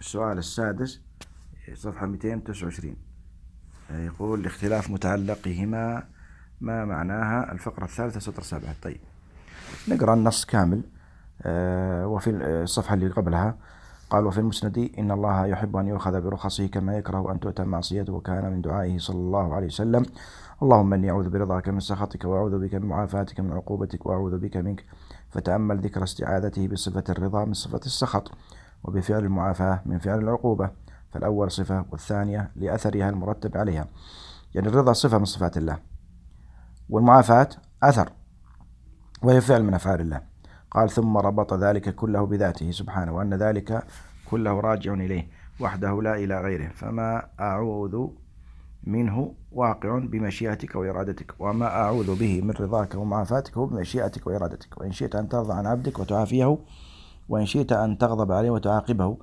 السؤال السادس صفحة 229 يقول لاختلاف متعلقهما ما معناها الفقرة الثالثة سطر 7. طيب نقرأ النص كامل. وفي الصفحة اللي قبلها قال وفي المسند إن الله يحب أن يؤخذ برخصه كما يكره أن تؤتى معصيته، وكان من دعائه صلى الله عليه وسلم اللهم إني أعوذ برضاك من سخطك، وأعوذ بك من معافاتك من عقوبتك، وأعوذ بك منك. فتأمل ذكر استعاذته بصفة الرضا من صفة السخط، وبفعل المعافاة من فعل العقوبة، فالأول صفة والثانية لأثرها المرتب عليها. يعني الرضا صفة من صفات الله، والمعافاة أثر وهي فعل من أفعال الله. قال ثم ربط ذلك كله بذاته سبحانه، وأن ذلك كله راجع إليه وحده لا إلى غيره، فما أعوذ منه واقع بمشيئتك وإرادتك، وما أعوذ به من رضاك ومعافاتك هو بمشيئتك وإرادتك، وإن شئت أن ترضى عن عبدك وتعافيه، وإن شئت أن تغضب عليه وتعاقبه.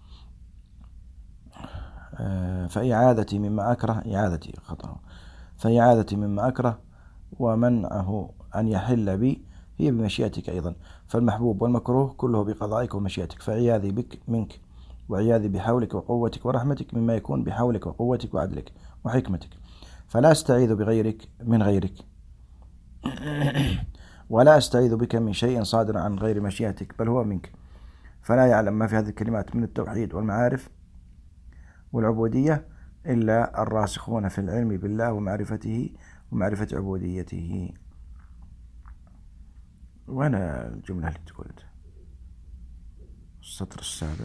فإعادتي مما أكره إعادتي خطأ، فإعادتي مما أكره ومنعه أن يحل بي هي بمشيئتك أيضا، فالمحبوب والمكروه كله بقضائك ومشيئتك، فعياذي بك منك، وعياذي بحولك وقوتك ورحمتك مما يكون بحولك وقوتك وعدلك وحكمتك، فلا أستعيذ بغيرك من غيرك ولا أستعيذ بك من شيء صادر عن غير مشيئتك بل هو منك، فلا يعلم ما في هذه الكلمات من التوحيد والمعارف والعبودية إلا الراسخون في العلم بالله ومعرفته ومعرفة عبوديته. وأنا الجملة اللي تقول السطر السابع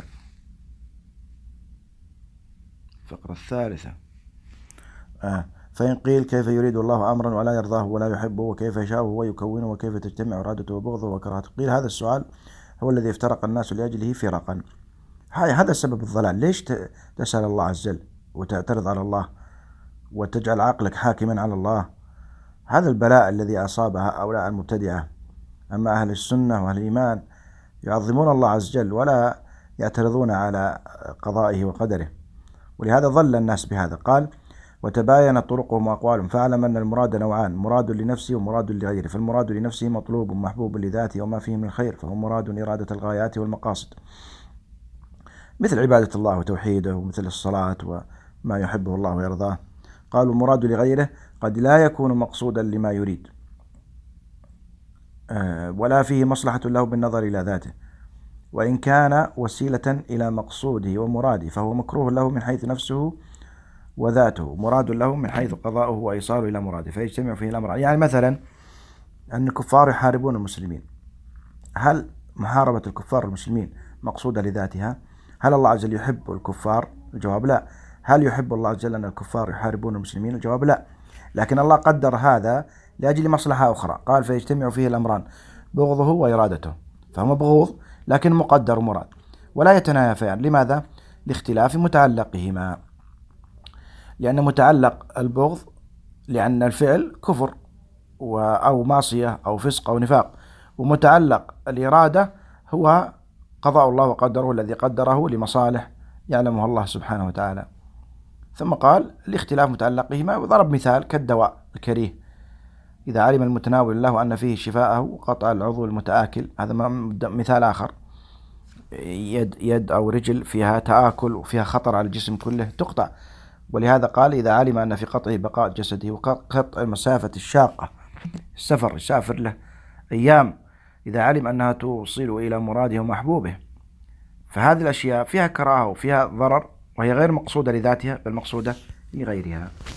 الفقرة الثالثة. فإن قيل كيف يريد الله أمرا ولا يرضاه ولا يحبه، وكيف يشاءه ويكونه، وكيف تجتمع إرادته وبغضه وكراهته؟ قيل هذا السؤال هو الذي افترق الناس لأجله فرقا. هذا سبب الضلال. ليش تسأل الله عز وجل وتعترض على الله وتجعل عقلك حاكما على الله؟ هذا البلاء الذي أصاب هؤلاء المبتدعة. أما أهل السنة وأهل الإيمان يعظمون الله عز وجل ولا يعترضون على قضائه وقدره، ولهذا ظل الناس بهذا. قال وتباين طرقهم وأقوالهم، فاعلم أن المراد نوعان، مراد لنفسه ومراد لغيره. فالمراد لنفسه مطلوب محبوب لذاته وما فيه من الخير، فهو مراد إرادة الغايات والمقاصد، مثل عبادة الله وتوحيده، ومثل الصلاة وما يحبه الله ويرضاه. قالوا المراد لغيره قد لا يكون مقصودا لما يريد، ولا فيه مصلحة له بالنظر إلى ذاته، وإن كان وسيلة إلى مقصوده ومراده فهو مكروه له من حيث نفسه وذاته، مراد له من حيث قضاؤه وإيصاله إلى مراده، فيجتمع فيه الأمر. يعني مثلا أن الكفار يحاربون المسلمين، هل محاربة الكفار المسلمين مقصودة لذاتها؟ هل الله عز وجل يحب الكفار؟ الجواب لا. هل يحب الله عز وجل أن الكفار يحاربون المسلمين؟ الجواب لا. لكن الله قدر هذا لأجل مصلحة أخرى. قال فيجتمع فيه الأمران، بغضه وإرادته، فهو مبغوض لكن مقدر مراد ولا يتنافيان. لماذا؟ لاختلاف متعلقهما، لأن متعلق البغض لأن الفعل كفر أو معصية أو فسق أو نفاق، ومتعلق الإرادة هو قضاء الله وقدره الذي قدره لمصالح يعلمها الله سبحانه وتعالى. ثم قال لاختلاف متعلقهما، وضرب مثال كالدواء الكريه، إذا علم المتناول له أن فيه شفاءه قطع العضو المتآكل، هذا مثال آخر. يد أو رجل فيها تآكل وفيها خطر على الجسم كله تقطع، ولهذا قال إذا علم أن في قطعه بقاء جسده وقطع المسافة الشاقة، السفر يسافر له أيام، إذا علم أنها توصل إلى مراده ومحبوبه، فهذه الأشياء فيها كراهة وفيها ضرر، وهي غير مقصودة لذاتها بل مقصودة لغيرها.